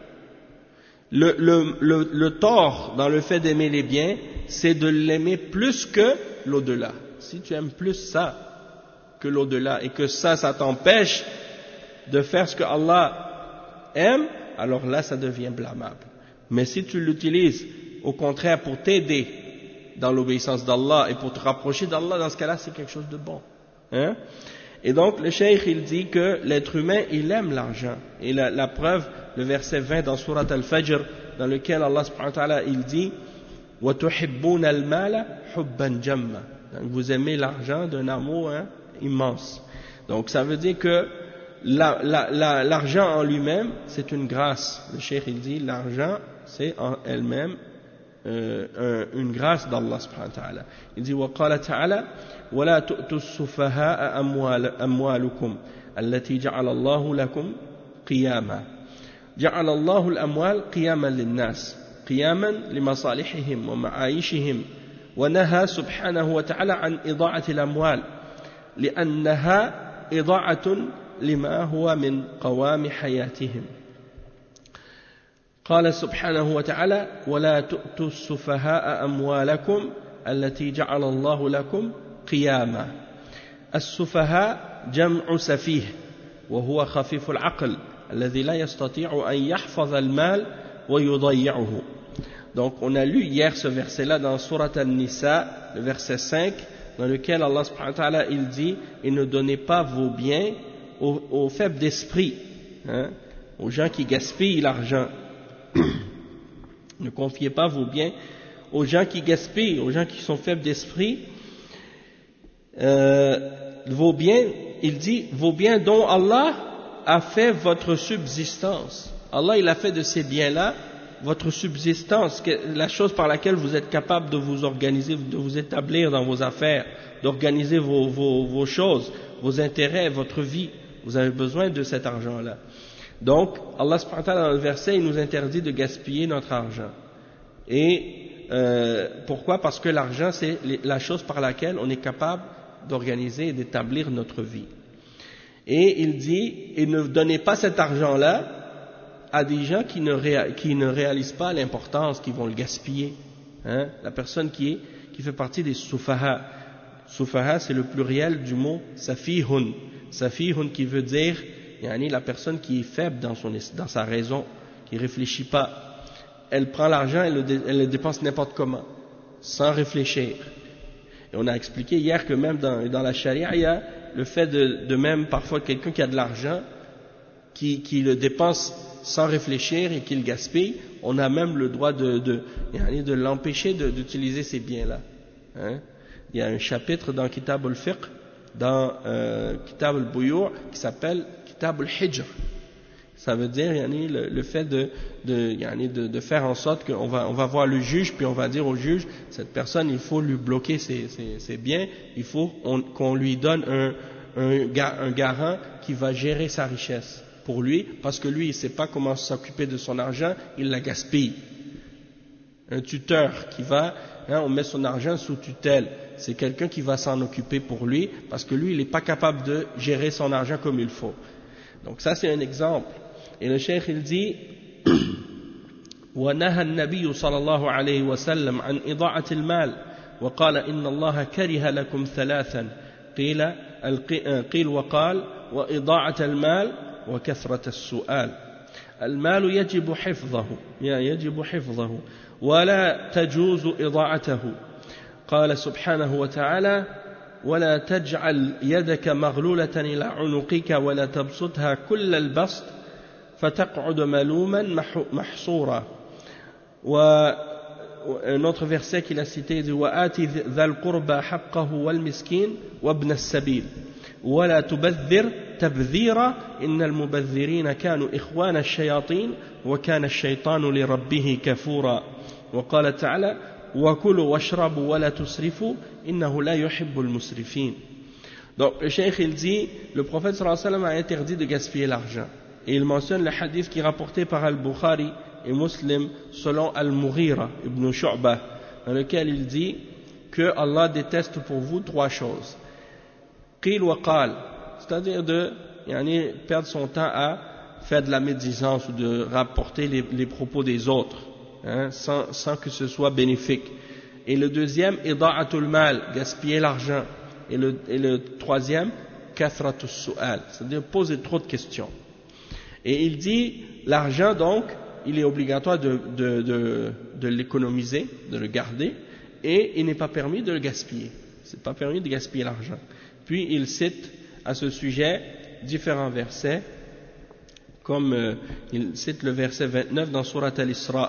Le, le, le, le tort dans le fait d'aimer les biens, c'est de l'aimer plus que l'au-delà. Si tu aimes plus ça que l'au-delà et que ça, ça t'empêche de faire ce que Allah aime, alors là, ça devient blâmable. Mais si tu l'utilises, au contraire, pour t'aider dans l'obéissance d'Allah et pour te rapprocher d'Allah, dans ce cas-là, c'est quelque chose de bon. Hein? Et donc, le cheikh, il dit que l'être humain, il aime l'argent. Et la, la preuve, le verset vingt dans Surat Al-Fajr, dans lequel Allah subhanahu wa ta'ala, il dit « وَتُحِبُّونَ الْمَالَ حُبًّا جَمًّا » Vous aimez l'argent d'un amour hein, immense. Donc, ça veut dire que la, la, la, l'argent en lui-même, c'est une grâce. Le cheikh, il dit l'argent, c'est en elle-même euh, un, une grâce d'Allah subhanahu wa ta'ala. Il dit « وَقَالَ تَعَالَى وَلَا تُؤْتُوا السُّفَهَاءَ أَمْوَالُكُمْ الَّتِي جَعَلَ اللَّهُ لَكُمْ قِيَامًا » جعل الله الأموال قياما للناس قياما لمصالحهم ومعايشهم ونهى سبحانه وتعالى عن إضاعة الأموال لأنها إضاعة لما هو من قوام حياتهم قال سبحانه وتعالى ولا تؤتوا السفهاء أموالكم التي جعل الله لكم قياما السفهاء جمع سفيه وهو خفيف العقل الذي لا يستطيع أن يحفظ المال ويضيعه. Donc on a lu hier ce verset-là dans Surat An-Nisa, le verset cinq, dans lequel Allah subhanahu wa ta'ala il dit et ne donnez pas vos biens aux, aux faibles d'esprit, hein, aux gens qui gaspillent l'argent. Ne confiez pas vos biens aux gens qui gaspillent, aux gens qui sont faibles d'esprit. Euh, vos biens, il dit vos biens dont Allah a fait votre subsistance. Allah, il a fait de ces biens-là votre subsistance, la chose par laquelle vous êtes capable de vous organiser, de vous établir dans vos affaires, d'organiser vos, vos, vos choses, vos intérêts, votre vie. Vous avez besoin de cet argent-là. Donc, Allah subhanahu wa ta'ala dans le verset, il nous interdit de gaspiller notre argent. Et euh, pourquoi? Parce que l'argent, c'est la chose par laquelle on est capable d'organiser et d'établir notre vie. Et il dit, et ne donnez pas cet argent-là à des gens qui ne, réa, qui ne réalisent pas l'importance, qui vont le gaspiller. Hein? La personne qui, est, qui fait partie des sufaha. Sufaha, c'est le pluriel du mot safihun. Safihun qui veut dire, yani, la personne qui est faible dans, son, dans sa raison, qui ne réfléchit pas. Elle prend l'argent, elle, elle le dépense n'importe comment, sans réfléchir. Et on a expliqué hier que même dans, dans la charia, il y a le fait de, de même parfois quelqu'un qui a de l'argent, qui, qui le dépense sans réfléchir et qui le gaspille, on a même le droit de, de, de l'empêcher d'utiliser ces biens-là. Hein? Il y a un chapitre dans Kitab al-Fiqh, dans euh, Kitab al-Buyu' qui s'appelle Kitab al-Hijr. Ça veut dire yani, le, le fait de, de, yani, de, de faire en sorte qu'on va, on va voir le juge, puis on va dire au juge, cette personne, il faut lui bloquer ses, ses, ses biens, il faut qu'on lui donne un, un, un garant qui va gérer sa richesse pour lui, parce que lui, il ne sait pas comment s'occuper de son argent, il la gaspille. Un tuteur qui va, hein, on met son argent sous tutelle, c'est quelqu'un qui va s'en occuper pour lui, parce que lui, il n'est pas capable de gérer son argent comme il faut. Donc ça, c'est un exemple. Et le cheikh, il dit وَنَهَى النَّبِيُّ صلى الله عليه وسلم عن إضاعة المال وقال إن الله كره لكم ثلاثا قيل قيل وقال وإضاعة المال وكثرة السؤال. المال يجب حفظه يجب حفظه ولا تجوز إضاعته قال سبحانه وتعالى ولا تجعل يدك مغلولة إلى عنقك ولا تبسطها كل البسط فتقعد ملوما محصورا. Un autre verset qu'il a cité dit وآت ذا القربى حقه والمسكين وابن السبيل ولا تبذر تبذيرا إن المبذرين كانوا إخوان الشياطين وكان الشيطان لربه كفورا. وقال تعالى وكلوا واشربوا ولا تسرفوا إنه لا يحب المسرفين. Donc le cheikh il dit le prophète sallallahu alayhi wa sallam a interdit de gaspiller l'argent et il mentionne le hadith qui est rapporté par Al-Bukhari et Muslim selon Al-Mughira ibn Shu'bah dans lequel il dit que Allah déteste pour vous trois choses. Qil wa qal, c'est-à-dire de yani, perdre son temps à faire de la médisance ou de rapporter les, les propos des autres hein, sans, sans que ce soit bénéfique. Et le deuxième, ida'atul mal, gaspiller l'argent. Et le, et le troisième, kathratus su'al, c'est-à-dire poser trop de questions. Et il dit, l'argent donc, il est obligatoire de, de, de, de l'économiser, de le garder, et il n'est pas permis de le gaspiller. C'est pas permis de gaspiller l'argent. Puis il cite à ce sujet différents versets, comme euh, il cite le verset vingt-neuf dans Surat Al-Isra.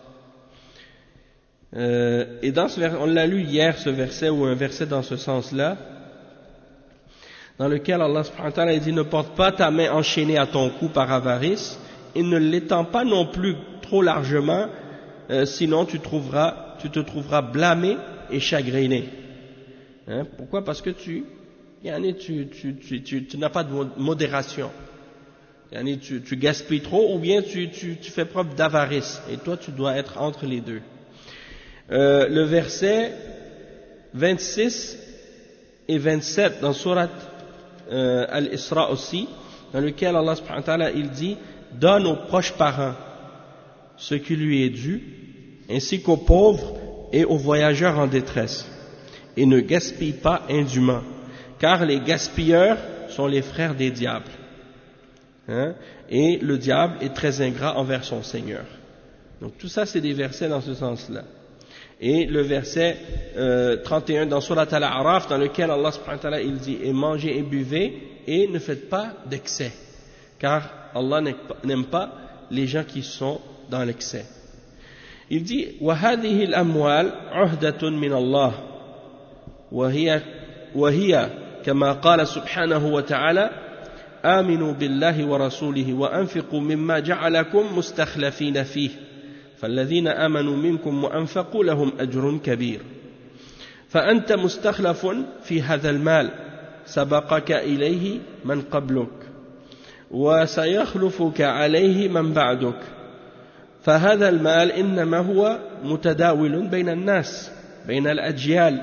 Euh, et dans ce verset, on l'a lu hier ce verset ou un verset dans ce sens-là, dans lequel Allah subhanahu wa ta'ala dit ne porte pas ta main enchaînée à ton cou par avarice et ne l'étends pas non plus trop largement, euh, sinon tu, trouveras, tu te trouveras blâmé et chagriné. Hein? Pourquoi? Parce que tu, yani, tu, tu, tu, tu, tu n'as pas de modération. Yani, tu, tu gaspilles trop ou bien tu, tu, tu fais preuve d'avarice et toi tu dois être entre les deux. Euh, le verset vingt-six et vingt-sept dans Surat euh, Al-Isra aussi, dans lequel Allah subhanahu wa ta'ala il dit donne aux proches parents ce qui lui est dû, ainsi qu'aux pauvres et aux voyageurs en détresse, et ne gaspille pas indûment, car les gaspilleurs sont les frères des diables, hein, et le diable est très ingrat envers son Seigneur. Donc tout ça c'est des versets dans ce sens-là. Et le verset euh, trente et un dans Surat Al-A'raf, dans lequel Allah subhanahu wa ta'ala il dit et mangez et buvez et ne faites pas d'excès, car Allah n'aime pas les gens qui sont dans l'excès. Il dit وَهَذِهِ الْأَمْوَالِ عُهْدَةٌ مِّنَ اللَّهِ وَهِيَ وَهِيَ كما قال سبحانه وتعالى آمنوا بالله ورسوله وأنفقوا مما جعلكم مستخلفين فيه فالذين آمنوا منكم وأنفقوا لهم أجر كبير فأنت مستخلف في هذا المال سبقك إليه من قبلك وسيخلفك عليه من بعدك فهذا المال إنما هو متداول بين الناس بين الأجيال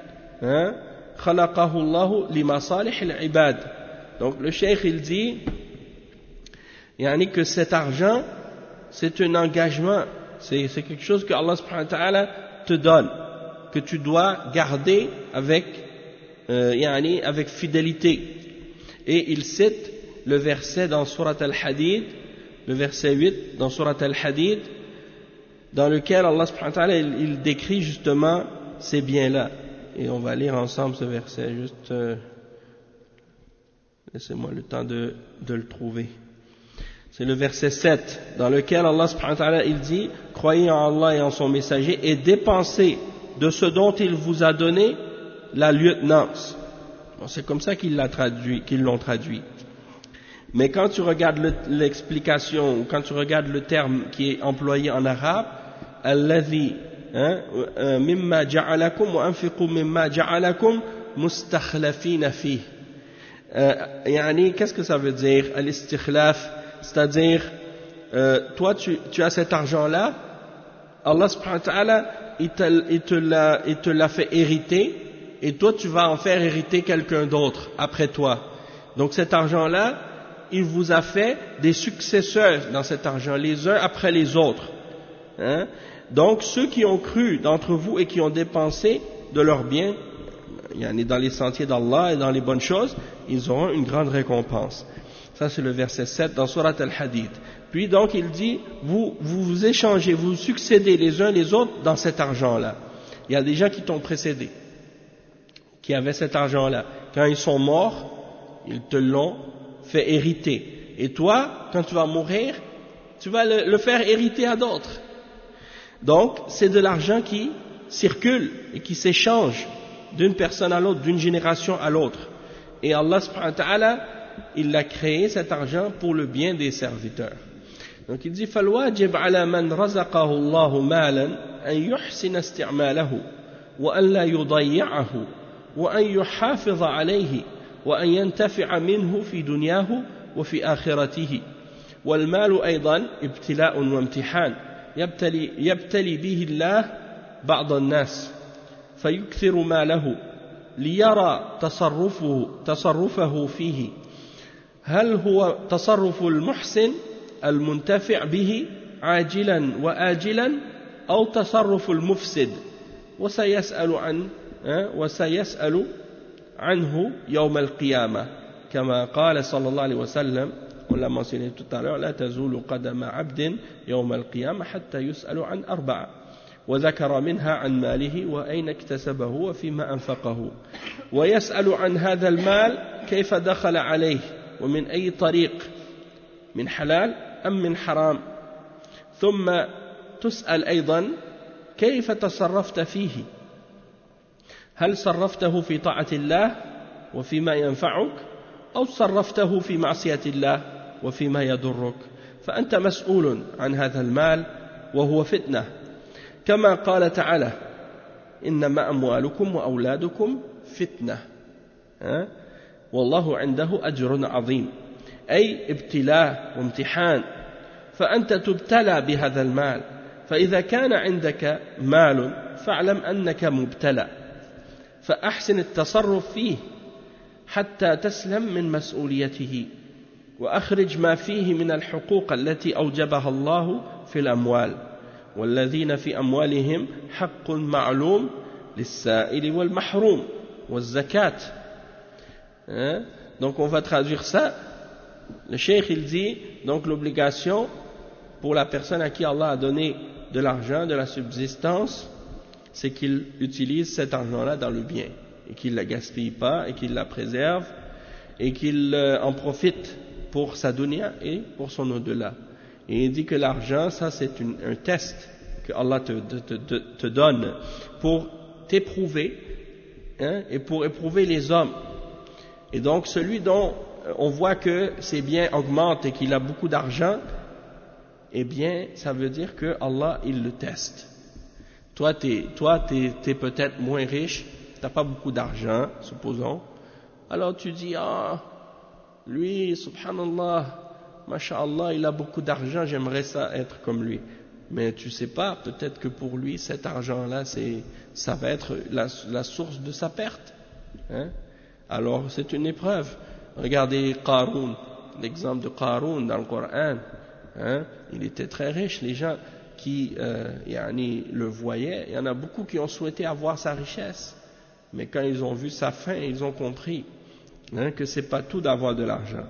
خلقه الله لمصالح العباد. Donc le cheikh il dit yani que cet argent c'est un engagement, c'est, c'est quelque chose que Allah subhanahu wa ta'ala te donne, que tu dois garder avec, euh, yani, avec fidélité. Et il cite le verset dans Surat Al-Hadid, le verset huit dans Surat Al-Hadid, dans lequel Allah subhanahu wa ta'ala il, il décrit justement ces biens-là. Et on va lire ensemble ce verset, juste euh, laissez-moi le temps de, de le trouver. C'est le verset sept, dans lequel Allah subhanahu wa ta'ala il dit croyez en Allah et en son messager et dépensez de ce dont il vous a donné la lieutenance. Bon, c'est comme ça qu'ils l'ont traduit, qu'ils l'ont traduit. Mais quand tu regardes le, l'explication ou quand tu regardes le terme qui est employé en arabe, alladhi mimma ja'alakum wa anfiqu mimma ja'alakum mustakhlafina fi. Yani, qu'est-ce que ça veut dire al-istikhlaf? C'est-à-dire, euh, toi, tu, tu as cet argent-là, Allah subhanahu wa ta'ala, il te, il, te l'a, il te l'a fait hériter, et toi, tu vas en faire hériter quelqu'un d'autre après toi. Donc cet argent-là, il vous a fait des successeurs dans cet argent, les uns après les autres. Hein? Donc ceux qui ont cru d'entre vous et qui ont dépensé de leurs biens, dans les sentiers d'Allah et dans les bonnes choses, ils auront une grande récompense. Ça c'est le verset sept dans Surat Al-Hadid. Puis donc il dit, vous, vous vous échangez, vous succédez les uns les autres dans cet argent-là. Il y a des gens qui t'ont précédé, qui avaient cet argent-là. Quand ils sont morts, ils te l'ont fait hériter. Et toi, quand tu vas mourir, tu vas le, le faire hériter à d'autres. Donc, c'est de l'argent qui circule et qui s'échange d'une personne à l'autre, d'une génération à l'autre. Et Allah subhanahu wa ta'ala, il a créé cet argent pour le bien des serviteurs. Donc il dit فالواجب على من رزقه الله مالا أن يحسن استعماله وأن لا يضيعه وأن يحافظ عليه وأن ينتفع منه في دنياه وفي آخرته والمال أيضا ابتلاء وامتحان يبتلي, يبتلي به الله بعض الناس فيكثر ماله ليرى تصرفه, تصرفه فيه هل هو تصرف المحسن المنتفع به عاجلا وآجلا أو تصرف المفسد وسيسأل عن وسيسأل عنه يوم القيامة كما قال صلى الله عليه وسلم on l'a mentionné tout à l'heure لا تزول قدم عبد يوم القيامة حتى يسأل عن أربعة وذكر منها عن ماله وأين اكتسبه وفيما أنفقه ويسأل عن هذا المال كيف دخل عليه ومن أي طريق من حلال أم من حرام ثم تسأل أيضا كيف تصرفت فيه هل صرفته في طاعة الله وفيما ينفعك أو صرفته في معصية الله وفيما يضرك فأنت مسؤول عن هذا المال وهو فتنة كما قال تعالى إنما أموالكم وأولادكم فتنة والله عنده أجر عظيم أي ابتلاء وامتحان فأنت تبتلى بهذا المال فإذا كان عندك مال فاعلم أنك مبتلى فأحسن التصرف فيه حتى تسلم من مسؤوليته وأخرج ما فيه من الحقوق التي أوجبها الله في الأموال والذين في أموالهم حق معلوم للسائل والمحروم والزكاة. Donc on va traduire ça. Le cheikh il dit donc l'obligation pour la personne à qui Allah a donné de l'argent, de la subsistance, c'est qu'il utilise cet argent-là dans le bien et qu'il ne la gaspille pas et qu'il la préserve et qu'il en profite pour sa dunya et pour son au-delà. Et il dit que l'argent, ça c'est une, un test que Allah te, te, te, te donne pour t'éprouver hein, et pour éprouver les hommes. Et donc celui dont on voit que ses biens augmentent et qu'il a beaucoup d'argent, eh bien ça veut dire que Allah il le teste. Toi t'es, toi, t'es, t'es peut-être moins riche, t'as pas beaucoup d'argent, supposons. Alors tu dis ah lui subhanallah Masha'Allah, il a beaucoup d'argent, j'aimerais ça être comme lui. Mais tu sais pas, peut-être que pour lui, cet argent-là, c'est, ça va être la, la source de sa perte. Hein? Alors, c'est une épreuve. Regardez Qarun, l'exemple de Qarun dans le Coran. Hein? Il était très riche. Les gens qui euh, yani, le voyaient, il y en a beaucoup qui ont souhaité avoir sa richesse. Mais quand ils ont vu sa fin, ils ont compris hein, que c'est pas tout d'avoir de l'argent.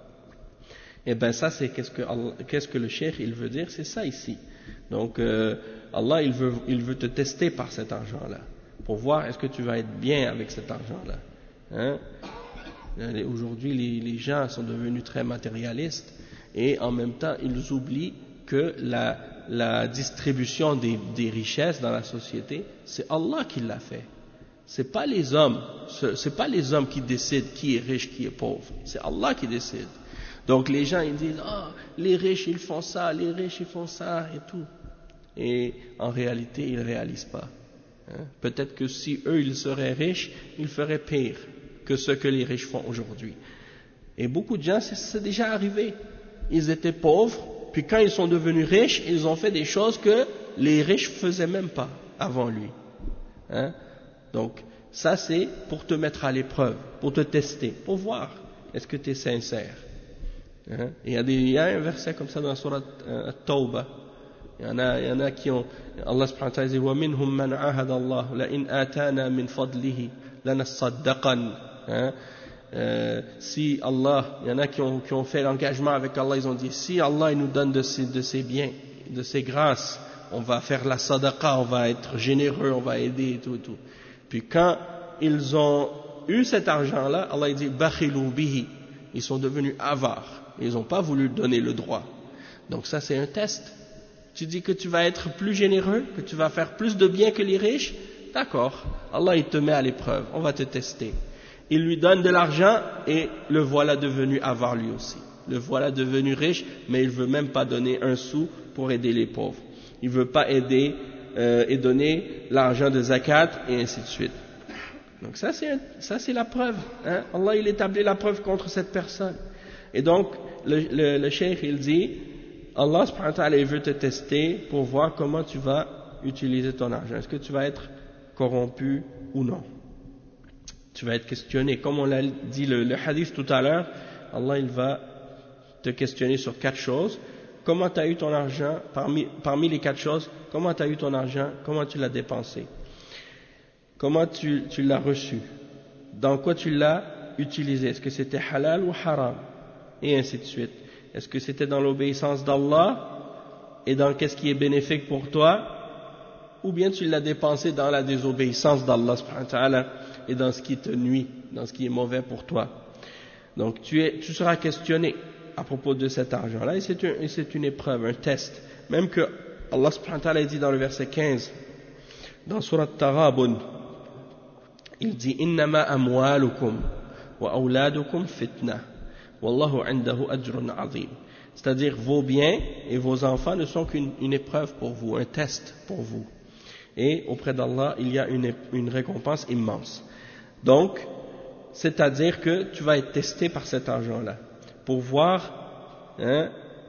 Et bien ça c'est qu'est-ce que, Allah, qu'est-ce que le cheikh il veut dire, c'est ça ici. Donc euh, Allah il veut, il veut te tester par cet argent-là, pour voir est-ce que tu vas être bien avec cet argent-là. Hein? Aujourd'hui les, les gens sont devenus très matérialistes et en même temps ils oublient que la, la distribution des, des richesses dans la société, c'est Allah qui l'a fait. C'est pas les hommes, c'est pas les hommes qui décident qui est riche, qui est pauvre. C'est Allah qui décide. Donc les gens ils disent ah oh, les riches ils font ça, les riches ils font ça et tout. Et en réalité ils ne réalisent pas. Hein? Peut-être que si eux ils seraient riches, ils feraient pire que ce que les riches font aujourd'hui. Et beaucoup de gens c'est, c'est déjà arrivé. Ils étaient pauvres, puis quand ils sont devenus riches, ils ont fait des choses que les riches faisaient même pas avant lui. Hein? Donc ça c'est pour te mettre à l'épreuve, pour te tester, pour voir est-ce que tu es sincère. Hein? Il, y a des, il y a un verset comme ça dans la sourate euh, At-Tawbah. Il y en a, il y en a qui ont Allah subhanahu wa ta'ala dit وَمِنْهُمْ مَنْ عَاهَدَ اللَّهُ لَإِنْ آتَانَا مِنْ فَضْلِهِ لَنَصَّدَّقَنَّ hein? euh, Si Allah, il y en a qui ont, qui ont fait l'engagement avec Allah, ils ont dit si Allah il nous donne de ses, de ses biens, de ses grâces, on va faire la sadaqa, on va être généreux, on va aider et tout, et tout. Puis quand ils ont eu cet argent-là, Allah dit bakhilou bihi, ils sont devenus avares, ils n'ont pas voulu donner le droit. Donc ça c'est un test. Tu dis que tu vas être plus généreux, que tu vas faire plus de bien que les riches, d'accord, Allah il te met à l'épreuve, on va te tester. Il lui donne de l'argent et le voilà devenu avare lui aussi. Le voilà devenu riche, mais il ne veut même pas donner un sou pour aider les pauvres. Il ne veut pas aider euh, et donner l'argent de zakat et ainsi de suite. Donc ça c'est, ça, c'est la preuve. Hein? Allah il établit la preuve contre cette personne. Et donc le, le, le cheikh il dit, Allah subhanahu wa ta'ala il veut te tester pour voir comment tu vas utiliser ton argent. Est-ce que tu vas être corrompu ou non? Tu vas être questionné. Comme on l'a dit le, le hadith tout à l'heure, Allah il va te questionner sur quatre choses. Comment tu as eu ton argent, parmi, parmi les quatre choses, comment tu as eu ton argent, comment tu l'as dépensé, comment tu, tu l'as reçu, dans quoi tu l'as utilisé, est-ce que c'était halal ou haram, et ainsi de suite. Est-ce que c'était dans l'obéissance d'Allah et dans qu'est-ce qui est bénéfique pour toi, ou bien tu l'as dépensé dans la désobéissance d'Allah subhanahu wa ta'ala et dans ce qui te nuit, dans ce qui est mauvais pour toi. Donc tu, es, tu seras questionné à propos de cet argent-là, et c'est, un, et c'est une épreuve, un test. Même que Allah subhanahu wa ta'ala dit dans le verset quinze, dans Surat Taghabun, il dit « Innama amwalukum wa awladukum fitna, wallahu indahu ajrun azim » C'est-à-dire vos biens et vos enfants ne sont qu'une une épreuve pour vous, un test pour vous. Et auprès d'Allah, il y a une, une récompense immense. Donc, c'est-à-dire que tu vas être testé par cet argent-là, pour voir, hein,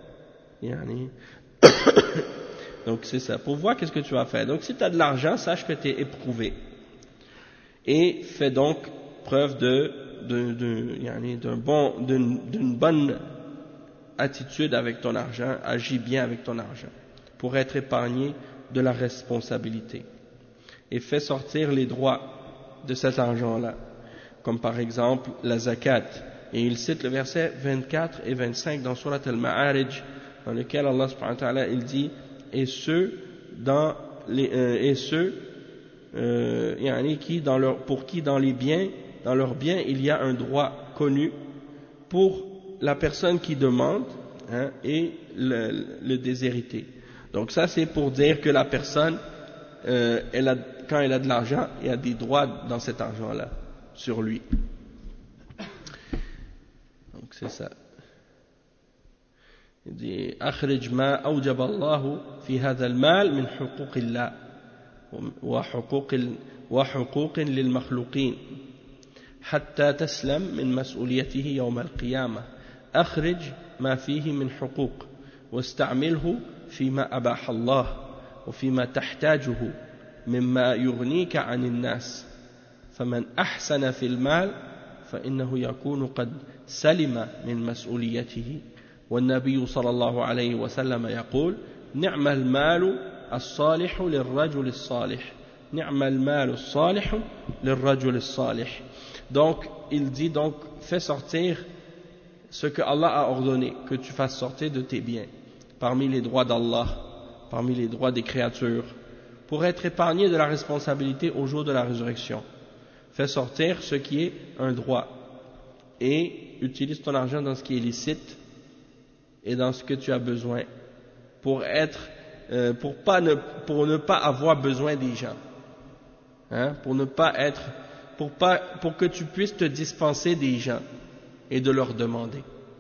donc c'est ça, pour voir qu'est-ce que tu vas faire. Donc si tu as de l'argent, sache que tu es éprouvé. Et fais donc preuve de, de, de, d'un bon, d'une, d'une bonne attitude avec ton argent, agis bien avec ton argent, pour être épargné de la responsabilité. Et fais sortir les droits de cet argent-là, comme par exemple la zakat. Et il cite le verset vingt-quatre et vingt-cinq dans Surat Al-Ma'arij, dans lequel Allah subhanahu wa ta'ala il dit et ceux dans les euh, et ceux euh, yani qui dans leur pour qui dans les biens dans leurs biens il y a un droit connu pour la personne qui demande, hein, et le, le déshérité. Donc ça c'est pour dire que la personne euh, elle a, quand elle a de l'argent, il y a des droits dans cet argent-là sur lui. Donc c'est ça. Il dit أخرج ما أوجب الله في هذا المال من حقوق الله وحقوق وحقوق للمخلوقين حتى تسلم من مسؤوليته يوم القيامة أخرج ما فيه من حقوق واستعمله فيما أباح الله وفيما تحتاجه مما يغنيك عن الناس فمن أحسن في المال فإنه يكون قد سلم من مسؤوليته والنبي صلى الله عليه وسلم يقول نعم المال الصالح للرجل الصالح نعم المال الصالح للرجل الصالح. Donc il dit donc fais sortir ce que Allah a ordonné que tu fasses sortir de tes biens parmi les droits d'Allah, parmi les droits des créatures, pour être épargné de la responsabilité au jour de la résurrection. Fais sortir ce qui est un droit et utilise ton argent dans ce qui est licite et dans ce que tu as besoin pour être euh, pour pas ne pour ne pas avoir besoin des gens, hein, pour ne pas être pour pas pour que tu puisses te dispenser des gens et de leur demander.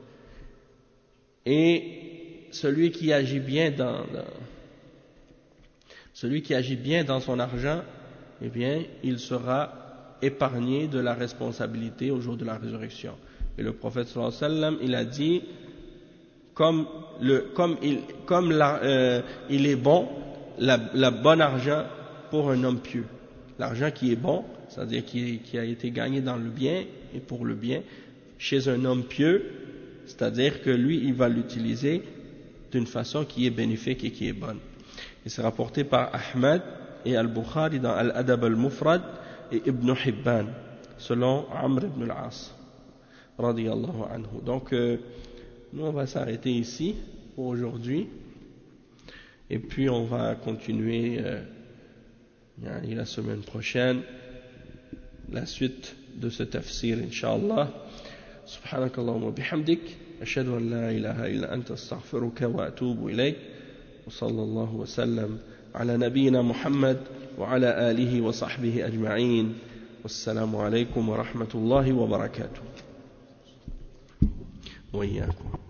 Et celui qui agit bien dans, dans celui qui agit bien dans son argent, eh bien, il sera épargné de la responsabilité au jour de la résurrection. Et le prophète sallallahu alayhi wa sallam, il a dit comme le comme il comme la, euh, il est bon la, la bon argent pour un homme pieux. L'argent qui est bon, c'est-à-dire qui, qui a été gagné dans le bien et pour le bien chez un homme pieux, c'est-à-dire que lui il va l'utiliser d'une façon qui est bénéfique et qui est bonne. Et c'est rapporté par Ahmad et Al-Bukhari dans Al-Adab Al-Mufrad et Ibn Hibban selon Amr ibn al-As radiyallahu anhu. Donc euh, nous on va s'arrêter ici pour aujourd'hui Et puis on va continuer euh, la semaine prochaine la suite de ce tafsir, Inch'Allah. Subhanakallahumma bihamdik, ashhadu an la ilaha illa anta astaghfiruka wa atubu ilayk, wa sallallahu wa sallam ala nabiyyina Muhammad wa ala alihi wa sahbihi ajma'in. Wassalamu alaykum wa rahmatullahi wa barakatuh. Wa iyyakum.